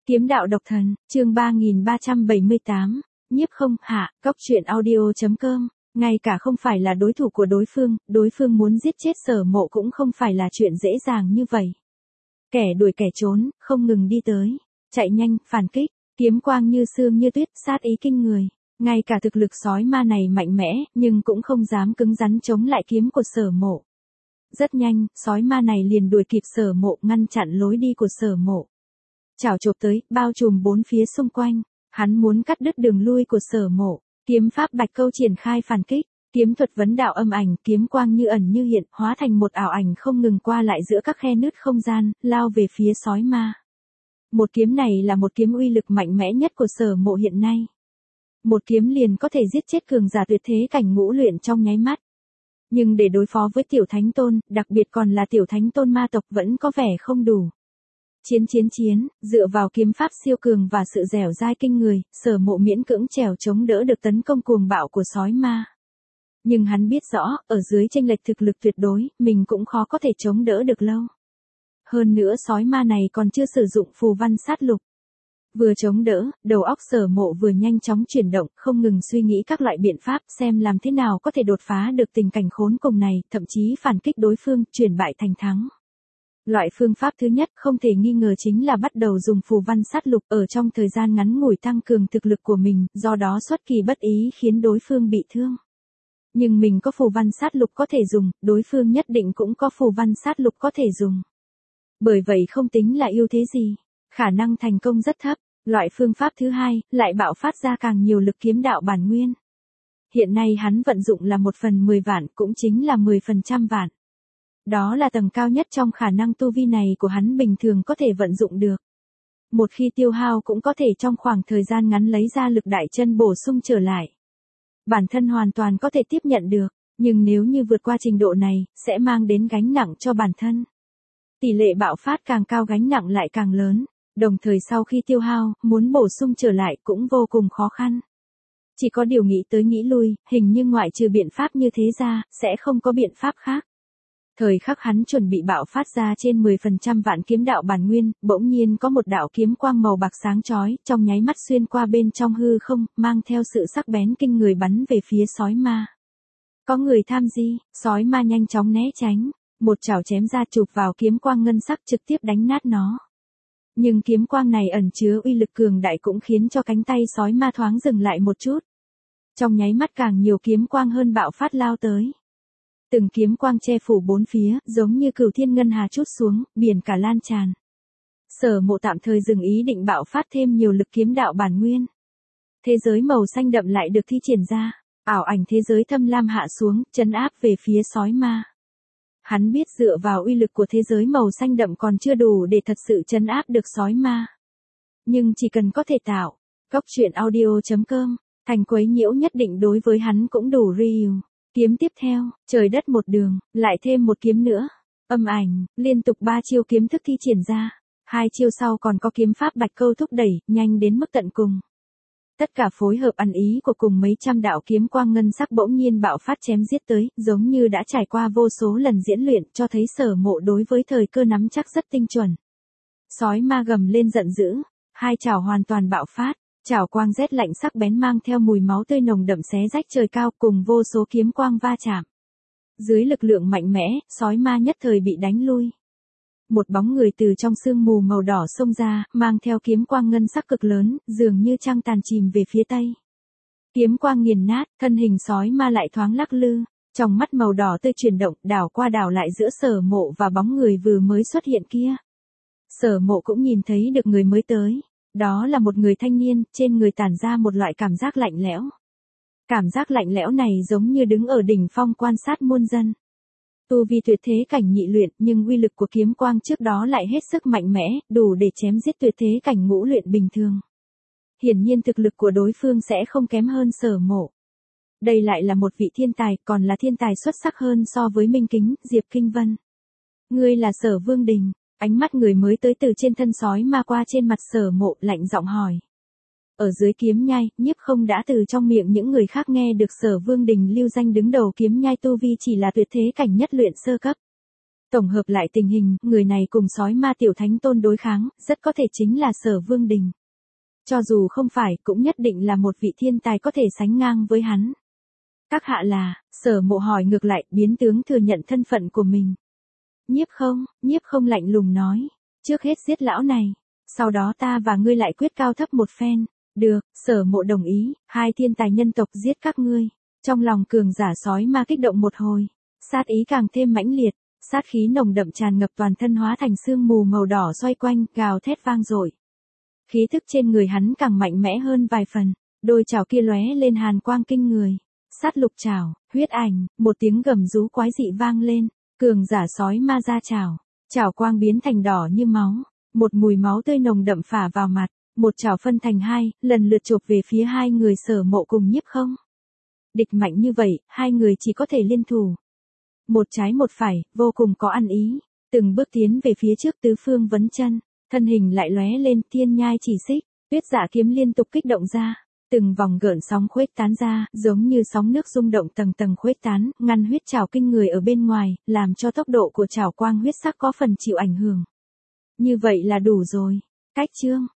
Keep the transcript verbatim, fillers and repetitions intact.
Kiếm đạo độc thần, chương ba nghìn ba trăm bảy mươi tám, nhiếp không hạ, cóc truyện audio.com, ngay cả không phải là đối thủ của đối phương, đối phương muốn giết chết Sở Mộ cũng không phải là chuyện dễ dàng như vậy. Kẻ đuổi kẻ trốn, không ngừng đi tới, chạy nhanh, phản kích, kiếm quang như sương như tuyết, sát ý kinh người. Ngay cả thực lực sói ma này mạnh mẽ, nhưng cũng không dám cứng rắn chống lại kiếm của Sở Mộ. Rất nhanh, sói ma này liền đuổi kịp Sở Mộ, ngăn chặn lối đi của Sở Mộ. Chảo chộp tới, bao trùm bốn phía xung quanh, hắn muốn cắt đứt đường lui của Sở Mộ. Kiếm pháp Bạch Câu triển khai phản kích, kiếm thuật vấn đạo âm ảnh, kiếm quang như ẩn như hiện, hóa thành một ảo ảnh không ngừng qua lại giữa các khe nứt không gian, lao về phía sói ma. Một kiếm này là một kiếm uy lực mạnh mẽ nhất của Sở Mộ hiện nay. Một kiếm liền có thể giết chết cường giả tuyệt thế cảnh ngũ luyện trong nháy mắt. Nhưng để đối phó với tiểu thánh tôn, đặc biệt còn là tiểu thánh tôn ma tộc vẫn có vẻ không đủ. Chiến chiến chiến, dựa vào kiếm pháp siêu cường và sự dẻo dai kinh người, Sở Mộ miễn cưỡng trèo chống đỡ được tấn công cuồng bạo của sói ma. Nhưng hắn biết rõ, ở dưới chênh lệch thực lực tuyệt đối, mình cũng khó có thể chống đỡ được lâu. Hơn nữa sói ma này còn chưa sử dụng phù văn sát lục. Vừa chống đỡ, đầu óc Sở Mộ vừa nhanh chóng chuyển động, không ngừng suy nghĩ các loại biện pháp xem làm thế nào có thể đột phá được tình cảnh khốn cùng này, thậm chí phản kích đối phương, chuyển bại thành thắng. Loại phương pháp thứ nhất không thể nghi ngờ chính là bắt đầu dùng phù văn sát lục ở trong thời gian ngắn ngủi tăng cường thực lực của mình, do đó xuất kỳ bất ý khiến đối phương bị thương. Nhưng mình có phù văn sát lục có thể dùng, đối phương nhất định cũng có phù văn sát lục có thể dùng. Bởi vậy không tính là ưu thế gì, khả năng thành công rất thấp. Loại phương pháp thứ hai, lại bạo phát ra càng nhiều lực kiếm đạo bản nguyên. Hiện nay hắn vận dụng là một phần mười vạn, cũng chính là mười phần trăm vạn. Đó là tầng cao nhất trong khả năng tu vi này của hắn bình thường có thể vận dụng được. Một khi tiêu hao cũng có thể trong khoảng thời gian ngắn lấy ra lực đại chân bổ sung trở lại. Bản thân hoàn toàn có thể tiếp nhận được, nhưng nếu như vượt qua trình độ này, sẽ mang đến gánh nặng cho bản thân. Tỷ lệ bạo phát càng cao gánh nặng lại càng lớn. Đồng thời sau khi tiêu hao, muốn bổ sung trở lại cũng vô cùng khó khăn. Chỉ có điều nghĩ tới nghĩ lui, hình như ngoại trừ biện pháp như thế ra, sẽ không có biện pháp khác. Thời khắc hắn chuẩn bị bạo phát ra trên mười phần trăm vạn kiếm đạo bản nguyên, bỗng nhiên có một đạo kiếm quang màu bạc sáng chói, trong nháy mắt xuyên qua bên trong hư không, mang theo sự sắc bén kinh người bắn về phía sói ma. Có người tham gi, sói ma nhanh chóng né tránh, một chảo chém ra chụp vào kiếm quang ngân sắc trực tiếp đánh nát nó. Nhưng kiếm quang này ẩn chứa uy lực cường đại cũng khiến cho cánh tay sói ma thoáng dừng lại một chút. Trong nháy mắt càng nhiều kiếm quang hơn bạo phát lao tới. Từng kiếm quang che phủ bốn phía, giống như cửu thiên ngân hà trút xuống, biển cả lan tràn. Sở Mộ tạm thời dừng ý định bạo phát thêm nhiều lực kiếm đạo bản nguyên. Thế giới màu xanh đậm lại được thi triển ra, ảo ảnh thế giới thâm lam hạ xuống, trấn áp về phía sói ma. Hắn biết dựa vào uy lực của thế giới màu xanh đậm còn chưa đủ để thật sự trấn áp được sói ma. Nhưng chỉ cần có thể tạo, cóc truyện audio.com, thành quấy nhiễu nhất định đối với hắn cũng đủ real. Kiếm tiếp theo, trời đất một đường, lại thêm một kiếm nữa. Âm ảnh, liên tục ba chiêu kiếm thức thi triển ra. Hai chiêu sau còn có kiếm pháp Bạch Câu thúc đẩy, nhanh đến mức tận cùng. Tất cả phối hợp ăn ý của cùng mấy trăm đạo kiếm quang ngân sắc bỗng nhiên bạo phát chém giết tới, giống như đã trải qua vô số lần diễn luyện, cho thấy Sở Mộ đối với thời cơ nắm chắc rất tinh chuẩn. Sói ma gầm lên giận dữ, hai chảo hoàn toàn bạo phát, chảo quang rét lạnh sắc bén mang theo mùi máu tươi nồng đậm xé rách trời cao cùng vô số kiếm quang va chạm. Dưới lực lượng mạnh mẽ, sói ma nhất thời bị đánh lui. Một bóng người từ trong sương mù màu đỏ xông ra, mang theo kiếm quang ngân sắc cực lớn, dường như trăng tàn chìm về phía tây. Kiếm quang nghiền nát, thân hình sói ma lại thoáng lắc lư, trong mắt màu đỏ tươi chuyển động, đảo qua đảo lại giữa Sở Mộ và bóng người vừa mới xuất hiện kia. Sở Mộ cũng nhìn thấy được người mới tới, đó là một người thanh niên, trên người tản ra một loại cảm giác lạnh lẽo. Cảm giác lạnh lẽo này giống như đứng ở đỉnh phong quan sát muôn dân. Tu vi tuyệt thế cảnh nhị luyện, nhưng uy lực của kiếm quang trước đó lại hết sức mạnh mẽ, đủ để chém giết tuyệt thế cảnh ngũ luyện bình thường. Hiển nhiên thực lực của đối phương sẽ không kém hơn Sở Mộ. Đây lại là một vị thiên tài, còn là thiên tài xuất sắc hơn so với Minh Kính, Diệp Kinh Vân. Ngươi là Sở Vương Đình, ánh mắt người mới tới từ trên thân sói ma qua trên mặt Sở Mộ, lạnh giọng hỏi. Ở dưới kiếm nhai, nhiếp không đã từ trong miệng những người khác nghe được Sở Vương Đình lưu danh đứng đầu kiếm nhai tu vi chỉ là tuyệt thế cảnh nhất luyện sơ cấp. Tổng hợp lại tình hình, người này cùng sói ma tiểu thánh tôn đối kháng, rất có thể chính là Sở Vương Đình. Cho dù không phải, cũng nhất định là một vị thiên tài có thể sánh ngang với hắn. Các hạ là, Sở Mộ hỏi ngược lại, biến tướng thừa nhận thân phận của mình. Nhiếp không, nhiếp không lạnh lùng nói. Trước hết giết lão này, sau đó ta và ngươi lại quyết cao thấp một phen. Được, Sở Mộ đồng ý, hai thiên tài nhân tộc giết các ngươi. Trong lòng cường giả sói ma kích động một hồi, sát ý càng thêm mãnh liệt, sát khí nồng đậm tràn ngập toàn thân hóa thành sương mù màu đỏ xoay quanh, gào thét vang dội. Khí thức trên người hắn càng mạnh mẽ hơn vài phần, đôi chảo kia lóe lên hàn quang kinh người. Sát lục chảo, huyết ảnh, một tiếng gầm rú quái dị vang lên, cường giả sói ma ra chảo, chảo quang biến thành đỏ như máu, một mùi máu tươi nồng đậm phả vào mặt, một chảo phân thành hai, lần lượt chộp về phía hai người Sở Mộ cùng Nhiếp Không. Địch mạnh như vậy, hai người chỉ có thể liên thủ. Một trái một phải, vô cùng có ăn ý, từng bước tiến về phía trước tứ phương vấn chân, thân hình lại lóe lên thiên nhai chỉ xích, tuyết dạ kiếm liên tục kích động ra, từng vòng gợn sóng khuếch tán ra, giống như sóng nước rung động tầng tầng khuếch tán, ngăn huyết trảo kinh người ở bên ngoài, làm cho tốc độ của trảo quang huyết sắc có phần chịu ảnh hưởng. Như vậy là đủ rồi. Cách chương